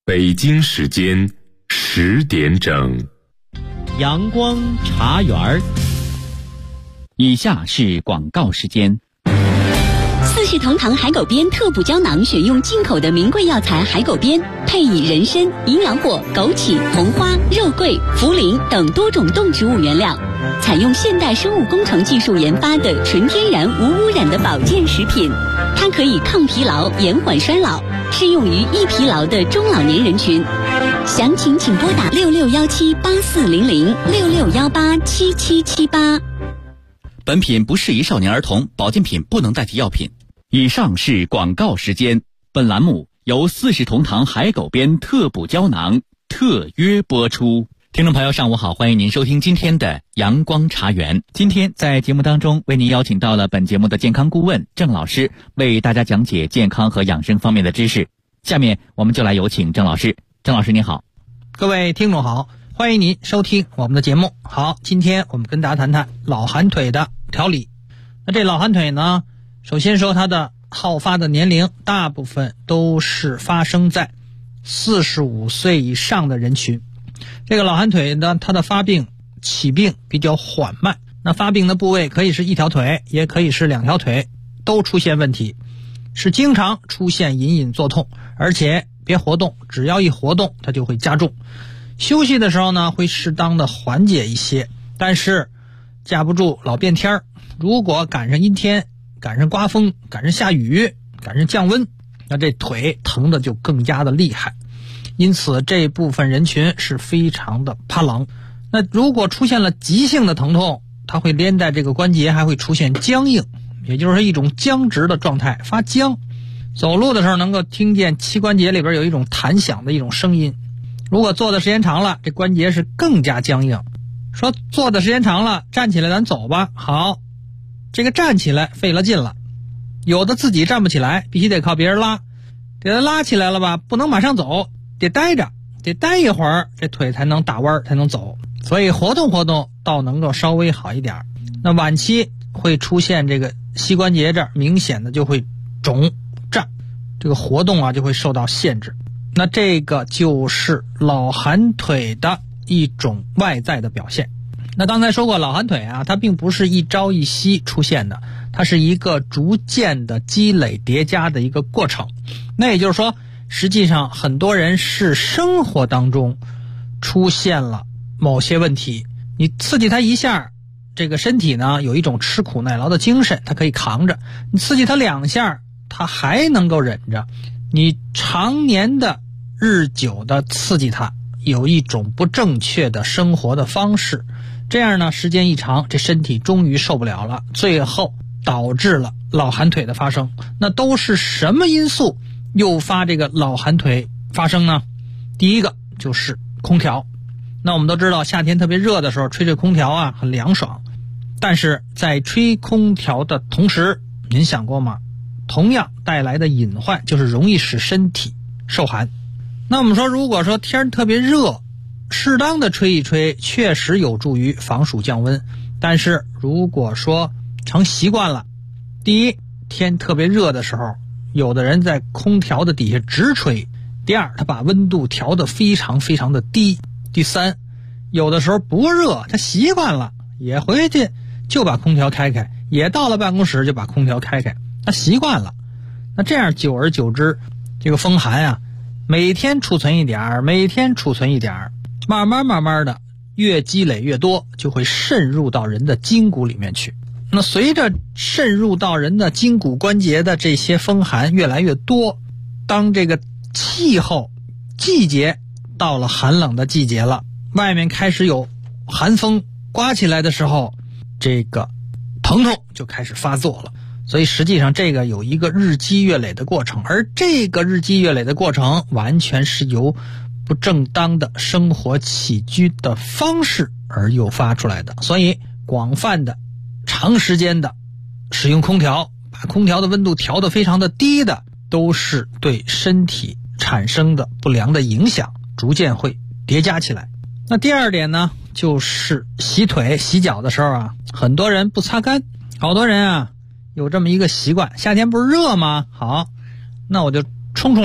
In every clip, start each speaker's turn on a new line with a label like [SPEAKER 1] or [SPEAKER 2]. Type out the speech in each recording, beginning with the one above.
[SPEAKER 1] 北京时间10点整，
[SPEAKER 2] 阳光茶园儿。以下是广告时间。
[SPEAKER 3] 四世同堂海狗鞭特补胶囊选用进口的名贵药材海狗鞭，配以人参、营养果、枸杞、红花、肉桂、茯苓等多种动植物原料，采用现代生物工程技术研发的纯天然无污染的保健食品。它可以抗疲劳、延缓衰老，适用于易疲劳的中老年人群。详情请拨打6617840066187778。
[SPEAKER 2] 本品不适宜少年儿童，保健品不能代替药品。以上是广告时间。本栏目由四世同堂海狗鞭特补胶囊特约播出。听众朋友上午好，欢迎您收听今天的阳光茶园。今天在节目当中为您邀请到了本节目的健康顾问郑老师，为大家讲解健康和养生方面的知识。下面我们就来有请郑老师。郑老师您好。
[SPEAKER 4] 各位听众好，欢迎您收听我们的节目。好，今天我们跟大家谈谈老寒腿的调理。那这老寒腿呢，首先说它的好发的年龄大部分都是发生在45岁以上的人群。这个老寒腿呢，它的起病比较缓慢，那发病的部位可以是一条腿，也可以是两条腿，都出现问题，是经常出现隐隐作痛，而且别活动，只要一活动它就会加重。休息的时候呢，会适当的缓解一些，但是架不住老变天儿，如果赶上阴天，赶上刮风，赶上下雨，赶上降温，那这腿疼的就更加的厉害。因此这部分人群是非常的怕冷。那如果出现了急性的疼痛，它会连带这个关节还会出现僵硬，也就是一种僵直的状态，发僵。走路的时候能够听见膝关节里边有一种弹响的一种声音。如果坐的时间长了，这关节是更加僵硬。说坐的时间长了，站起来咱走吧。好，这个站起来费了劲了，有的自己站不起来，必须得靠别人拉，给他拉起来了吧，不能马上走，得待着，得待一会儿，这腿才能打弯才能走。所以活动活动倒能够稍微好一点。那晚期会出现这个膝关节这儿明显的就会肿胀，这个活动啊就会受到限制。那这个就是老寒腿的一种外在的表现。那刚才说过，老寒腿啊，它并不是一朝一夕出现的，它是一个逐渐的积累叠加的一个过程。那也就是说，实际上很多人是生活当中出现了某些问题，你刺激他一下，这个身体呢有一种吃苦耐劳的精神，它可以扛着；你刺激他两下，他还能够忍着。你常年的日久的刺激他，有一种不正确的生活的方式，这样呢时间一长，这身体终于受不了了，最后导致了老寒腿的发生。那都是什么因素诱发这个老寒腿发生呢？第一个就是空调。那我们都知道，夏天特别热的时候吹这空调啊很凉爽，但是在吹空调的同时，您想过吗？同样带来的隐患就是容易使身体受寒。那我们说，如果说天特别热，适当的吹一吹确实有助于防暑降温，但是如果说成习惯了，第一，天特别热的时候，有的人在空调的底下直吹；第二，他把温度调得非常非常的低；第三，有的时候不热，他习惯了，也回去就把空调开开，也到了办公室就把空调开开，他习惯了。那这样久而久之，这个风寒啊，每天储存一点，每天储存一点，慢慢的越积累越多，就会渗入到人的筋骨里面去。那随着渗入到人的筋骨关节的这些风寒越来越多，当这个季节到了寒冷的季节了，外面开始有寒风刮起来的时候，这个疼痛就开始发作了。所以实际上这个有一个日积月累的过程，而这个日积月累的过程完全是由不正当的生活起居的方式而诱发出来的。所以广泛的长时间的使用空调，把空调的温度调得非常的低的，都是对身体产生的不良的影响，逐渐会叠加起来。那第二点呢，就是洗腿洗脚的时候啊，很多人不擦干。好多人啊有这么一个习惯，夏天不是热吗？好，那我就冲凉，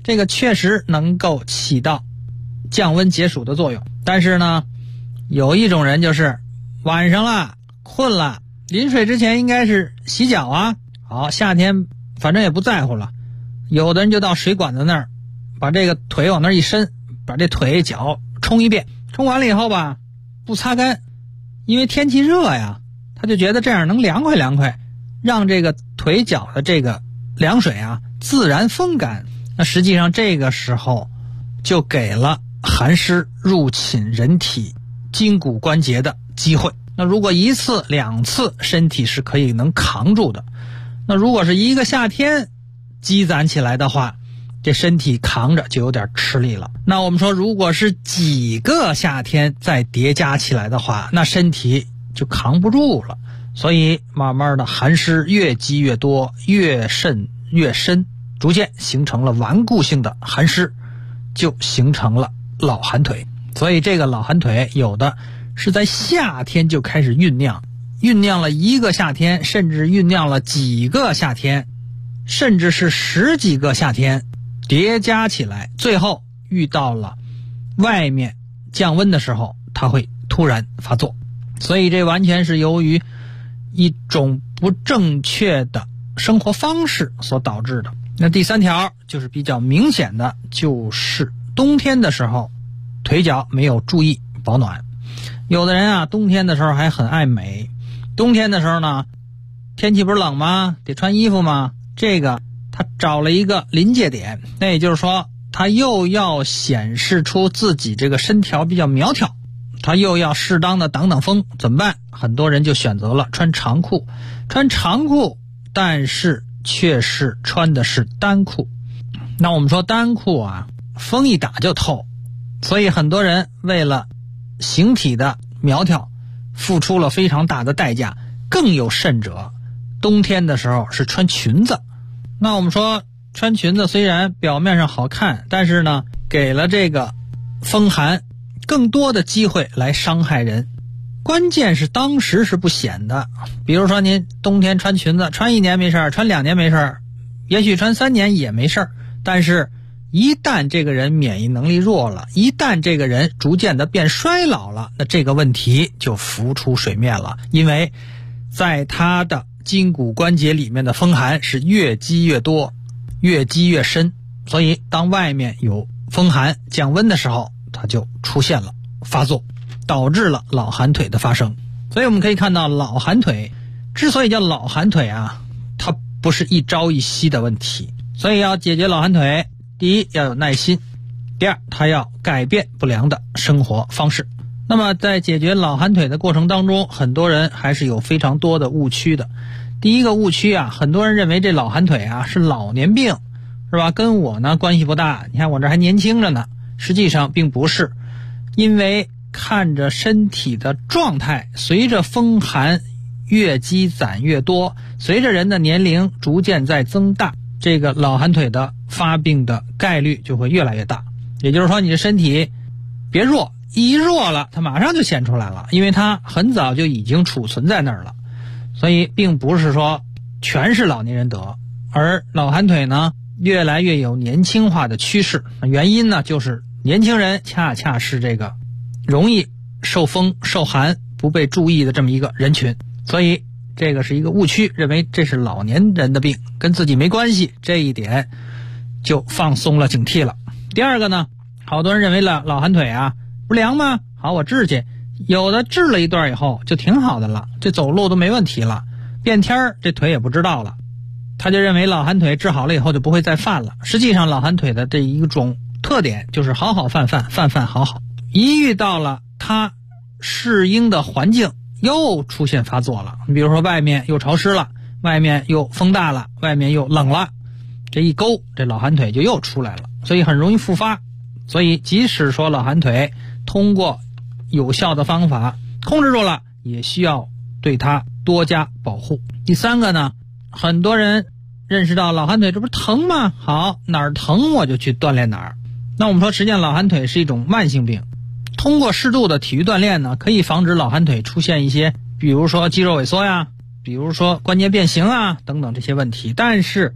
[SPEAKER 4] 这个确实能够起到降温解暑的作用。但是呢，有一种人就是晚上了困了，临睡之前应该是洗脚啊，好，夏天反正也不在乎了，有的人就到水管子那儿把这个腿往那儿一伸，把这腿脚冲一遍，冲完了以后吧不擦干，因为天气热呀，他就觉得这样能凉快凉快，让这个腿脚的这个凉水啊自然风干。那实际上这个时候就给了寒湿入侵人体筋骨关节的机会。那如果1次2次身体是可以能扛住的，那如果是一个夏天积攒起来的话，这身体扛着就有点吃力了。那我们说如果是几个夏天再叠加起来的话，那身体就扛不住了。所以慢慢的寒湿越积越多，越渗越深，逐渐形成了顽固性的寒湿，就形成了老寒腿。所以这个老寒腿有的是在夏天就开始酝酿了1个夏天，甚至酝酿了几个夏天，甚至是10几个夏天叠加起来，最后遇到了外面降温的时候，它会突然发作。所以这完全是由于一种不正确的生活方式所导致的。那第3条就是比较明显的，就是冬天的时候腿脚没有注意保暖。有的人啊，冬天的时候还很爱美，冬天的时候呢，天气不是冷吗？得穿衣服吗？这个他找了一个临界点，那也就是说他又要显示出自己这个身条比较苗条，他又要适当的挡挡风，怎么办？很多人就选择了穿长裤，但是却是穿的是单裤。那我们说单裤啊，风一打就透，所以很多人为了形体的苗条付出了非常大的代价。更有甚者，冬天的时候是穿裙子。那我们说穿裙子虽然表面上好看，但是呢，给了这个风寒更多的机会来伤害人。关键是当时是不显的，比如说您冬天穿裙子，穿1年没事，穿2年没事，也许穿3年也没事，但是一旦这个人免疫能力弱了，一旦这个人逐渐的变衰老了，那这个问题就浮出水面了。因为在他的筋骨关节里面的风寒是越积越多，越积越深，所以当外面有风寒降温的时候，它就出现了发作，导致了老寒腿的发生。所以我们可以看到，老寒腿之所以叫老寒腿啊，它不是一朝一夕的问题。所以要解决老寒腿，第一要有耐心，第二它要改变不良的生活方式。那么在解决老寒腿的过程当中，很多人还是有非常多的误区的。第一个误区啊，很多人认为这老寒腿啊是老年病，是吧？跟我呢关系不大，你看我这还年轻着呢。实际上并不是，因为看着身体的状态，随着风寒越积攒越多，随着人的年龄逐渐在增大，这个老寒腿的发病的概率就会越来越大。也就是说，你的身体别弱，一弱了它马上就显出来了，因为它很早就已经储存在那儿了。所以并不是说全是老年人得，而老寒腿呢越来越有年轻化的趋势。原因呢就是年轻人恰恰是这个容易受风受寒不被注意的这么一个人群，所以这个是一个误区，认为这是老年人的病，跟自己没关系，这一点就放松了警惕了。第二个呢，好多人认为老寒腿啊不凉吗？好，我治去，有的治了一段以后就挺好的了，这走路都没问题了，变天这腿也不知道了，他就认为老寒腿治好了以后就不会再犯了。实际上老寒腿的这一种特点就是好好犯犯，犯犯好好，一遇到了他适应的环境又出现发作了。比如说外面又潮湿了，外面又风大了，外面又冷了，这一勾这老寒腿就又出来了，所以很容易复发。所以即使说老寒腿通过有效的方法控制住了，也需要对它多加保护。第三个呢，很多人认识到老寒腿这不是疼吗？好，哪儿疼我就去锻炼哪儿。那我们说实际上老寒腿是一种慢性病，通过适度的体育锻炼呢，可以防止老寒腿出现一些比如说肌肉萎缩呀，比如说关节变形啊等等这些问题。但是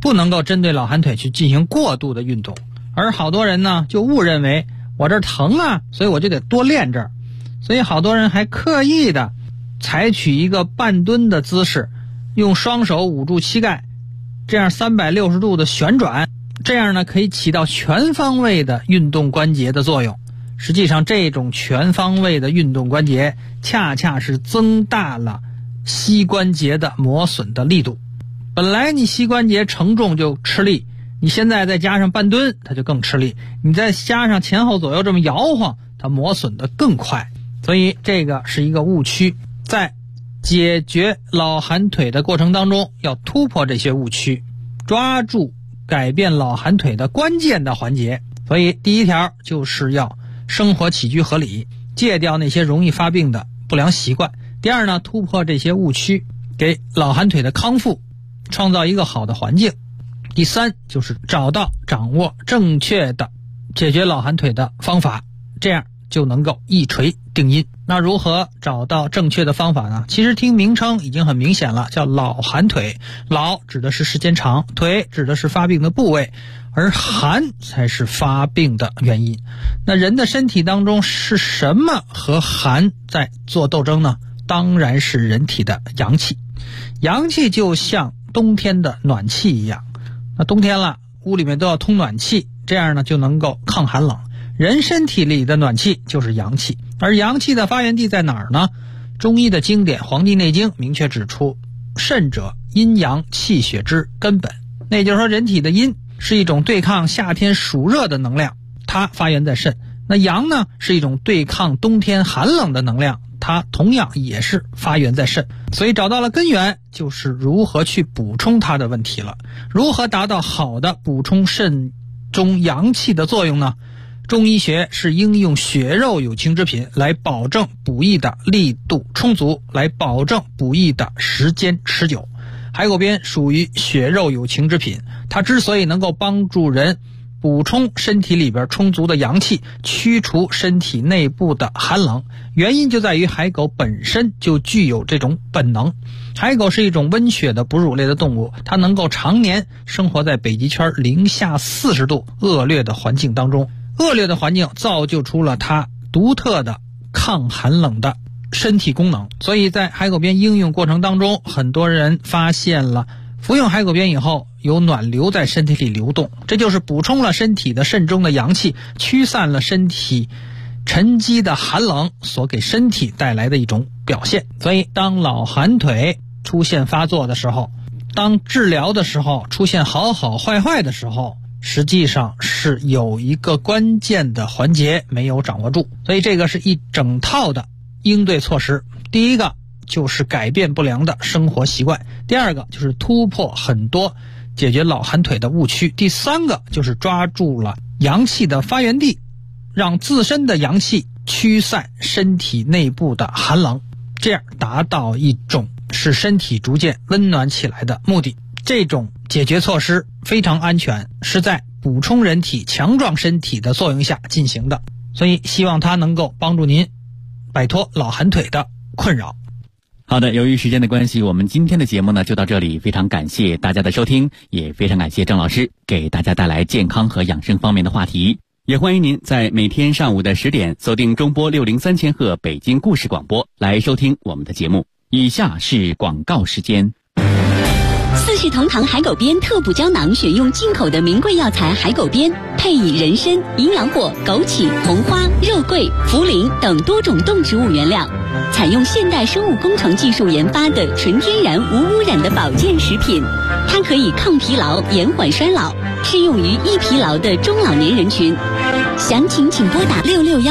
[SPEAKER 4] 不能够针对老寒腿去进行过度的运动。而好多人呢就误认为我这疼啊，所以我就得多练这儿，所以好多人还刻意的采取一个半蹲的姿势，用双手捂住膝盖，这样360度的旋转，这样呢可以起到全方位的运动关节的作用。实际上这种全方位的运动关节恰恰是增大了膝关节的磨损的力度。本来你膝关节承重就吃力，你现在再加上半蹲，它就更吃力，你再加上前后左右这么摇晃，它磨损的更快。所以这个是一个误区，在解决老寒腿的过程当中要突破这些误区，抓住改变老寒腿的关键的环节。所以第一条就是要生活起居合理，戒掉那些容易发病的不良习惯。第二呢，突破这些误区，给老寒腿的康复创造一个好的环境。第三就是找到掌握正确的解决老寒腿的方法，这样就能够一锤定音。那如何找到正确的方法呢？其实听名称已经很明显了，叫老寒腿。老指的是时间长，腿指的是发病的部位，而寒才是发病的原因。那人的身体当中是什么和寒在做斗争呢？当然是人体的阳气。阳气就像冬天的暖气一样，那冬天了，屋里面都要通暖气，这样呢就能够抗寒冷。人身体里的暖气就是阳气，而阳气的发源地在哪儿呢？中医的经典《黄帝内经》明确指出，肾者阴阳气血之根本。那也就是说，人体的阴是一种对抗夏天暑热的能量，它发源在肾。那阳呢，是一种对抗冬天寒冷的能量，它同样也是发源在肾。所以找到了根源，就是如何去补充它的问题了。如何达到好的补充肾中阳气的作用呢？中医学是应用血肉有情之品来保证补益的力度充足，来保证补益的时间持久。海狗鞭属于血肉有情之品，它之所以能够帮助人补充身体里边充足的阳气，驱除身体内部的寒冷，原因就在于海狗本身就具有这种本能。海狗是一种温血的哺乳类的动物，它能够常年生活在北极圈零下40度恶劣的环境当中。恶劣的环境造就出了它独特的抗寒冷的身体功能。所以在海狗鞭应用过程当中，很多人发现了服用海狗鞭以后有暖流在身体里流动，这就是补充了身体的肾中的阳气，驱散了身体沉积的寒冷所给身体带来的一种表现。所以当老寒腿出现发作的时候，当治疗的时候出现好好坏坏的时候，实际上是有一个关键的环节没有掌握住。所以这个是一整套的应对措施。第一个就是改变不良的生活习惯，第二个就是突破很多解决老寒腿的误区，第三个就是抓住了阳气的发源地，让自身的阳气驱散身体内部的寒冷，这样达到一种使身体逐渐温暖起来的目的。这种解决措施非常安全，是在补充人体强壮身体的作用下进行的，所以希望它能够帮助您摆脱老寒腿的困扰。
[SPEAKER 2] 好的，由于时间的关系，我们今天的节目呢就到这里，非常感谢大家的收听，也非常感谢郑老师给大家带来健康和养生方面的话题。也欢迎您在每天上午的10点锁定中波603千赫北京故事广播来收听我们的节目。以下是广告时间。
[SPEAKER 3] 四世同堂海狗鞭特补胶囊选用进口的名贵药材海狗鞭，配以人参、营养果、枸杞、红花、肉桂、茯苓等多种动植物原料，采用现代生物工程技术研发的纯天然无污染的保健食品。它可以抗疲劳、延缓衰老，适用于易疲劳的中老年人群。详情请拨打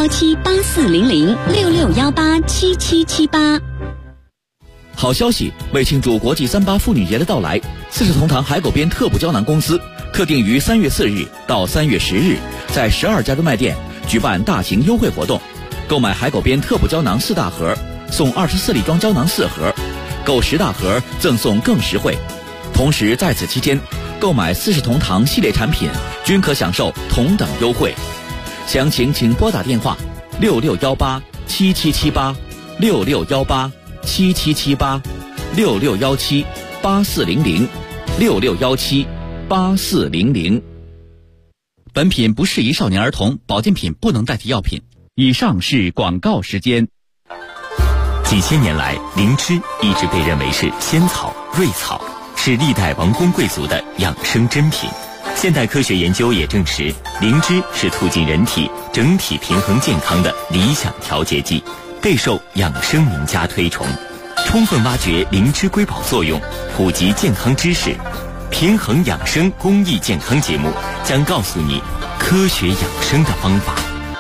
[SPEAKER 3] 6617840066187778。
[SPEAKER 5] 好消息！为庆祝国际3·8妇女节的到来，四世同堂海狗鞭特补胶囊公司特定于3月4日到3月10日，在12家专卖店举办大型优惠活动。购买海狗鞭特补胶囊4大盒，送24粒装胶囊4盒，购10大盒赠送更实惠。同时在此期间，购买四世同堂系列产品均可享受同等优惠。详情请拨打电话6618777866187778661784006617 8400。
[SPEAKER 2] 本品不适宜少年儿童，保健品不能代替药品。以上是广告时间。
[SPEAKER 1] 几千年来，灵芝一直被认为是仙草、瑞草，是历代王公贵族的养生珍品。现代科学研究也证实，灵芝是促进人体整体平衡健康的理想调节剂，备受养生名家推崇。充分挖掘灵芝瑰宝作用，普及健康知识，平衡养生公益健康节目将告诉你科学养生的方法。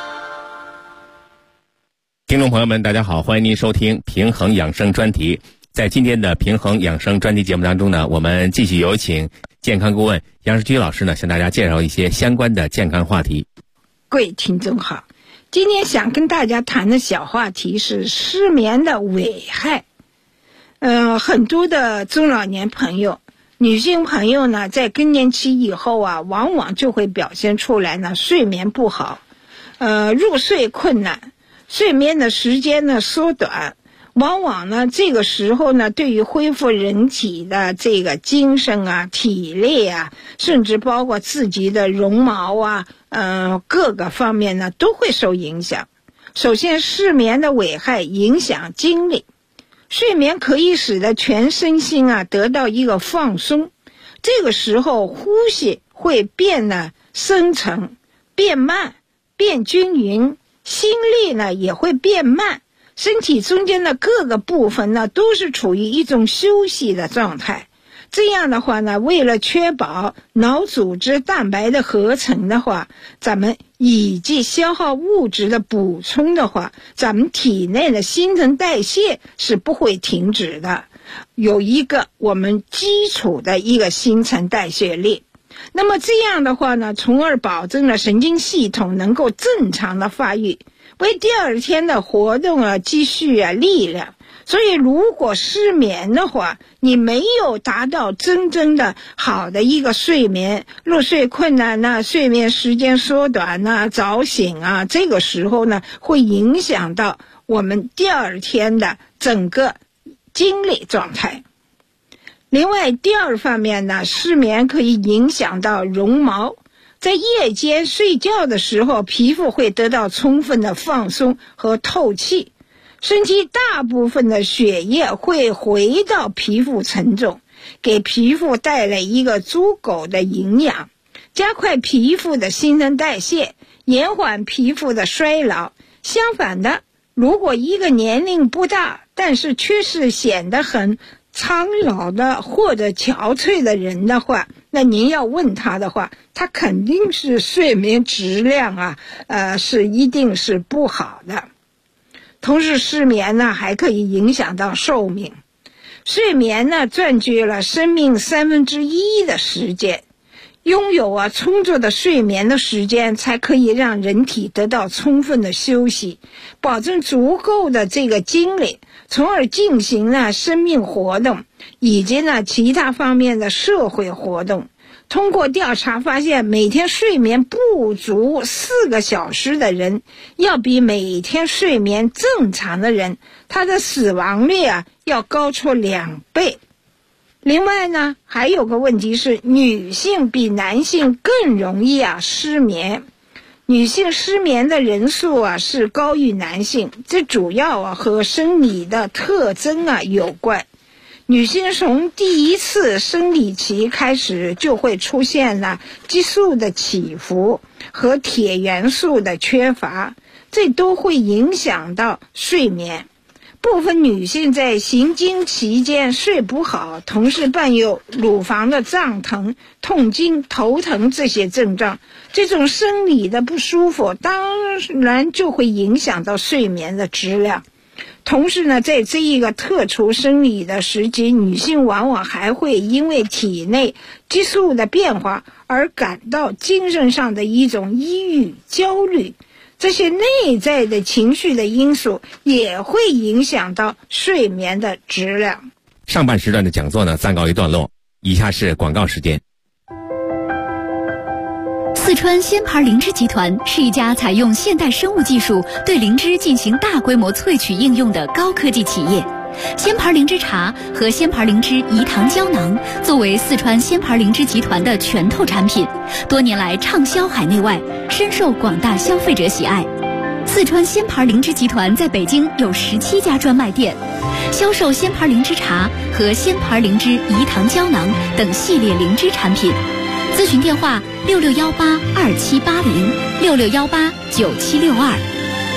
[SPEAKER 1] 听众朋友们，大家好，欢迎您收听平衡养生专题。在今天的平衡养生专题节目当中呢，我们继续有请健康顾问杨世居老师呢，向大家介绍一些相关的健康话题。
[SPEAKER 6] 各位听众好，今天想跟大家谈的小话题是失眠的危害。很多的中老年朋友、女性朋友呢，在更年期以后啊，往往就会表现出来呢，睡眠不好，入睡困难，睡眠的时间呢缩短。往往呢，这个时候呢，对于恢复人体的这个精神啊、体力啊，甚至包括自己的绒毛啊，各个方面呢，都会受影响。首先，失眠的危害影响精力。睡眠可以使得全身心啊得到一个放松，这个时候呼吸会变得深沉、变慢、变均匀，心率呢也会变慢。身体中间的各个部分呢都是处于一种休息的状态。这样的话呢，为了确保脑组织蛋白的合成的话，咱们以及消耗物质的补充的话，咱们体内的新陈代谢是不会停止的，有一个我们基础的一个新陈代谢率。那么这样的话呢，从而保证了神经系统能够正常的发育，为第二天的活动啊积蓄啊力量。所以如果失眠的话，你没有达到真正的好的一个睡眠，入睡困难呢，睡眠时间缩短呢，早醒啊，这个时候呢会影响到我们第二天的整个精力状态。另外第二方面呢，失眠可以影响到绒毛。在夜间睡觉的时候，皮肤会得到充分的放松和透气，身体大部分的血液会回到皮肤层中，给皮肤带来一个足够的营养，加快皮肤的新陈代谢，延缓皮肤的衰老。相反的，如果一个年龄不大，但是却是显得很苍老的或者憔悴的人的话，那您要问他的话，他肯定是睡眠质量啊，一定是不好的。同时失眠呢还可以影响到寿命。睡眠呢占据了生命1/3的时间，拥有充足的睡眠的时间，才可以让人体得到充分的休息，保证足够的这个精力，从而进行生命活动以及其他方面的社会活动。通过调查发现，每天睡眠不足4个小时的人，要比每天睡眠正常的人，他的死亡率要高出2倍。另外呢，还有个问题是，女性比男性更容易失眠。女性失眠的人数是高于男性，这主要和生理的特征有关。女性从第一次生理期开始就会出现了激素的起伏和铁元素的缺乏，这都会影响到睡眠。部分女性在行经期间睡不好，同时伴有乳房的胀疼、痛经、头疼这些症状，这种生理的不舒服当然就会影响到睡眠的质量。同时呢，在这一个特殊生理的时期，女性往往还会因为体内激素的变化而感到精神上的一种抑郁、焦虑，这些内在的情绪的因素也会影响到睡眠的质量。
[SPEAKER 1] 上半时段的讲座呢暂告一段落，以下是广告时间。
[SPEAKER 3] 四川仙牌灵芝集团是一家采用现代生物技术对灵芝进行大规模萃取应用的高科技企业。
[SPEAKER 7] 仙牌灵芝茶和仙牌灵芝饴糖胶囊作为四川仙牌灵芝集团的拳头产品，多年来畅销海内外，深受广大消费者喜爱。四川仙牌灵芝集团在北京有17家专卖店，销售仙牌灵芝茶和仙牌灵芝饴糖胶囊等系列灵芝产品。咨询电话66182780，66189762。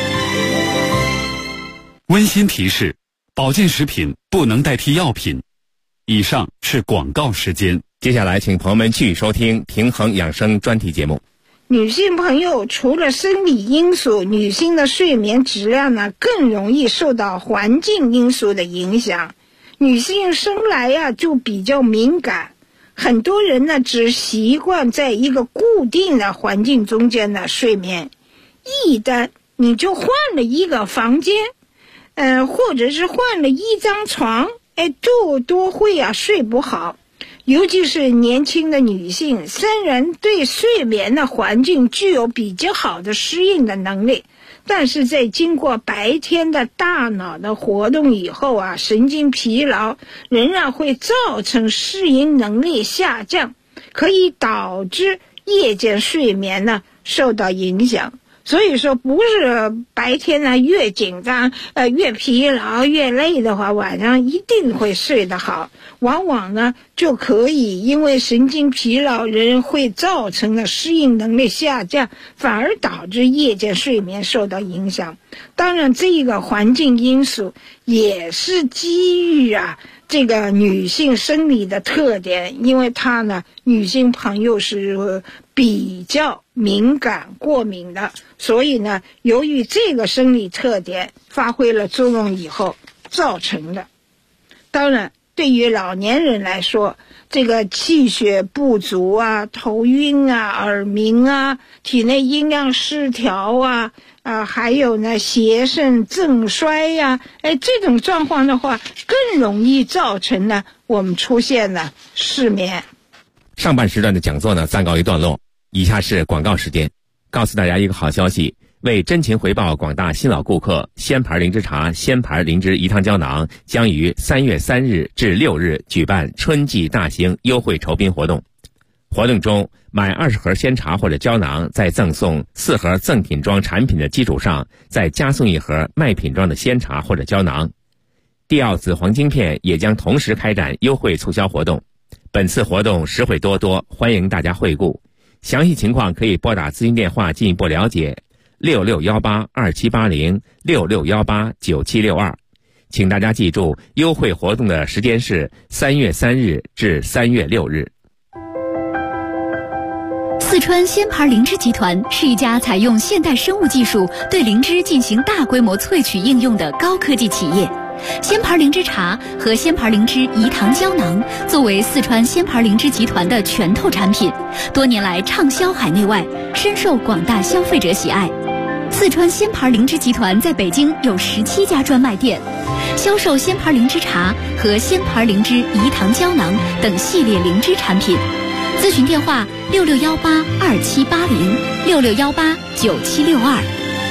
[SPEAKER 8] 温馨提示：保健食品不能代替药品。以上是广告时间。
[SPEAKER 9] 接下来，请朋友们继续收听平衡养生专题节目。
[SPEAKER 6] 女性朋友除了生理因素，女性的睡眠质量呢更容易受到环境因素的影响。女性生来呀就比较敏感，很多人呢只习惯在一个固定的环境中间的睡眠，一旦你就换了一个房间，或者是换了一张床，就多会睡不好。尤其是年轻的女性，虽然对睡眠的环境具有比较好的适应的能力，但是在经过白天的大脑的活动以后神经疲劳仍然会造成适应能力下降，可以导致夜间睡眠呢受到影响。所以说不是白天呢越紧张越疲劳越累的话，晚上一定会睡得好，往往呢就可以因为神经疲劳人会造成的适应能力下降，反而导致夜间睡眠受到影响。当然这个环境因素也是基于这个女性生理的特点，因为她呢女性朋友是比较敏感过敏的，所以呢由于这个生理特点发挥了作用以后造成的。当然对于老年人来说，这个气血不足头晕耳鸣体内阴阳失调还有呢邪肾正衰这种状况的话更容易造成呢我们出现了失眠。
[SPEAKER 9] 上半时段的讲座呢暂告一段落，以下是广告时间。告诉大家一个好消息，为真情回报广大新老顾客，仙牌灵芝茶、仙牌灵芝饴糖胶囊将于3月3日至6日举办春季大型优惠酬宾活动。活动中，买20盒鲜茶或者胶囊，在赠送4盒赠品装产品的基础上，再加送1盒卖品装的鲜茶或者胶囊。帝奥紫黄晶片也将同时开展优惠促销活动。本次活动实惠多多，欢迎大家惠顾。详细情况可以拨打咨询电话进一步了解，66182780，66189762。请大家记住，优惠活动的时间是3月3日至3月6日。
[SPEAKER 7] 四川仙牌灵芝集团是一家采用现代生物技术对灵芝进行大规模萃取应用的高科技企业。仙牌灵芝茶和仙牌灵芝饴糖胶囊作为四川仙牌灵芝集团的拳头产品，多年来畅销海内外，深受广大消费者喜爱。四川仙牌灵芝集团在北京有17家专卖店，销售仙牌灵芝茶和仙牌灵芝饴糖胶囊等系列灵芝产品。咨询电话66182780，66189762。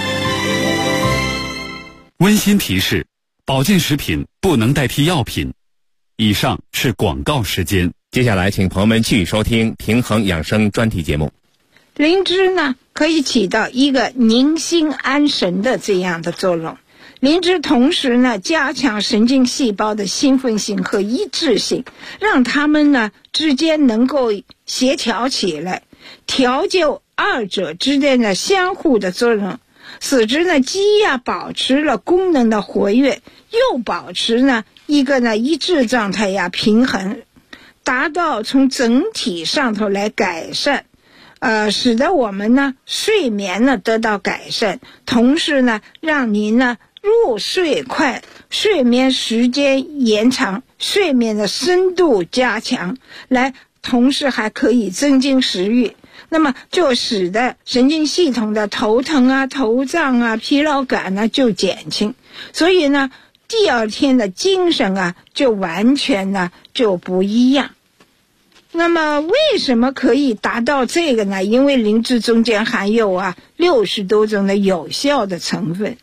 [SPEAKER 8] 温馨提示：保健食品不能代替药品。以上是广告时间。
[SPEAKER 9] 接下来请朋友们继续收听平衡养生专题节目。
[SPEAKER 6] 灵芝呢可以起到一个宁心安神的这样的作用。灵芝同时呢加强神经细胞的兴奋性和一致性，让它们呢之间能够协调起来，调就二者之间的相互的作用，使之呢既保持了功能的活跃，又保持呢一个呢一致状态平衡，达到从整体上头来改善，使得我们呢睡眠呢得到改善，同时呢让您呢入睡快，睡眠时间延长，睡眠的深度加强，同时还可以增进食欲，那么就使得神经系统的头疼头胀疲劳感就减轻，所以呢第二天的精神就完全呢就不一样。那么为什么可以达到这个呢？因为灵芝中间含有60多种的有效的成分。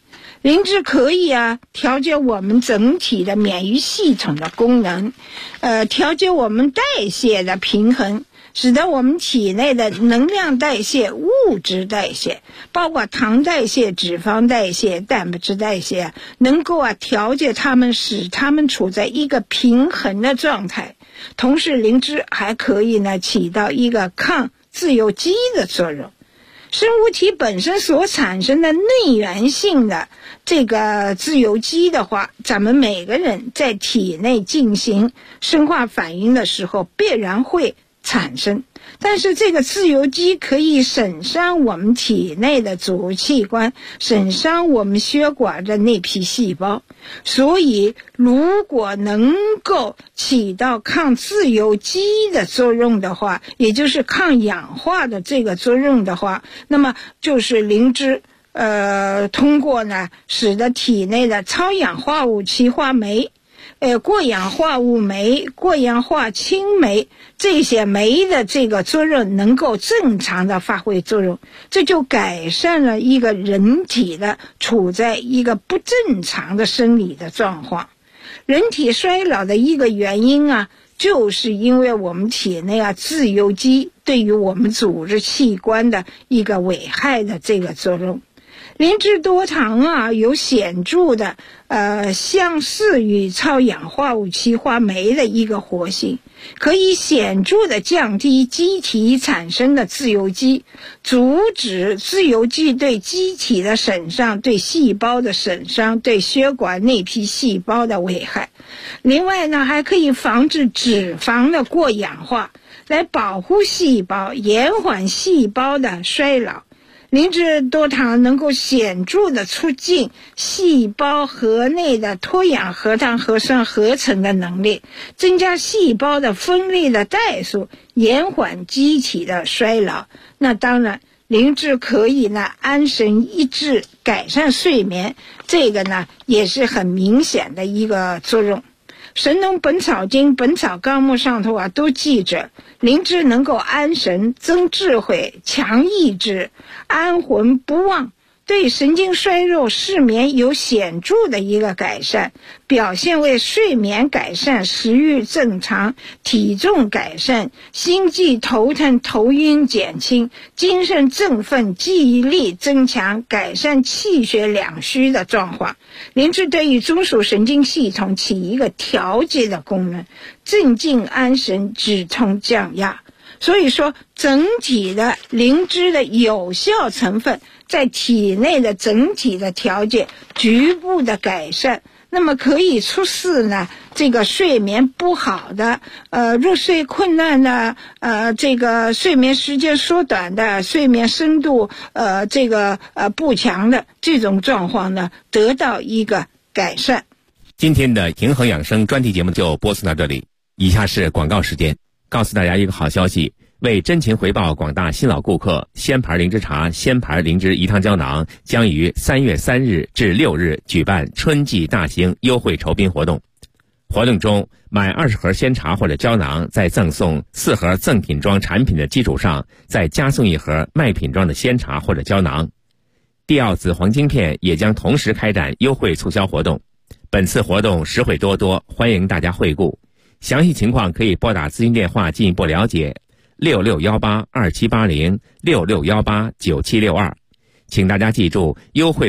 [SPEAKER 6] 灵芝可以调节我们整体的免疫系统的功能，调节我们代谢的平衡，使得我们体内的能量代谢、物质代谢，包括糖代谢、脂肪代谢、蛋白质代谢，能够调节它们，使它们处在一个平衡的状态。同时灵芝还可以起到一个抗自由基的作用。生物体本身所产生的内源性的这个自由基的话，咱们每个人在体内进行生化反应的时候必然会产生，但是这个自由基可以损伤我们体内的主器官，损伤我们血管的那批细胞。所以如果能够起到抗自由基的作用的话，也就是抗氧化的这个作用的话，那么就是灵芝通过使得体内的超氧化物歧化酶、过氧化物酶、过氧化氢酶这些酶的这个作用能够正常的发挥作用，这就改善了一个人体的处在一个不正常的生理的状况。人体衰老的一个原因就是因为我们体内自由基对于我们组织器官的一个危害的这个作用。灵芝多糖有显著的相似于超氧化物歧化酶的一个活性，可以显著的降低机体产生的自由基，阻止自由基对机体的损伤、对细胞的损伤、对血管内皮细胞的危害。另外还可以防止脂肪的过氧化，来保护细胞，延缓细胞的衰老。灵芝多糖能够显著的促进细胞核内的脱氧核糖核酸合成的能力，增加细胞的分裂的代数，延缓机体的衰老。那当然灵芝可以安神益智，改善睡眠，这个也是很明显的一个作用。神农本草经、本草纲目上头都记着，灵芝能够安神、增智慧、强意志、安魂不忘，对神经衰弱、失眠有显著的一个改善，表现为睡眠改善、食欲正常、体重改善、心悸头疼、头晕减轻、精神振奋、记忆力增强、改善气血两虚的状况。灵芝对于中枢神经系统起一个调节的功能，镇静安神、止痛降压。所以说整体的灵芝的有效成分在体内的整体的调节、局部的改善，那么可以促使这个睡眠不好的入睡困难的这个睡眠时间缩短的、睡眠深度不强的这种状况得到一个改善。
[SPEAKER 9] 今天的平衡养生专题节目就播送到这里，以下是广告时间。告诉大家一个好消息，为真情回报广大新老顾客，仙牌灵芝茶、仙牌灵芝饴汤胶囊将于3月3日至6日举办春季大型优惠酬宾活动。活动中，买20盒鲜茶或者胶囊，在赠送4盒赠品装产品的基础上，再加送1盒卖品装的鲜茶或者胶囊。帝奥紫黄金片也将同时开展优惠促销活动。本次活动实惠多多，欢迎大家惠顾。详细情况可以拨打咨询电话进一步了解，66182780，66189762。请大家记住优惠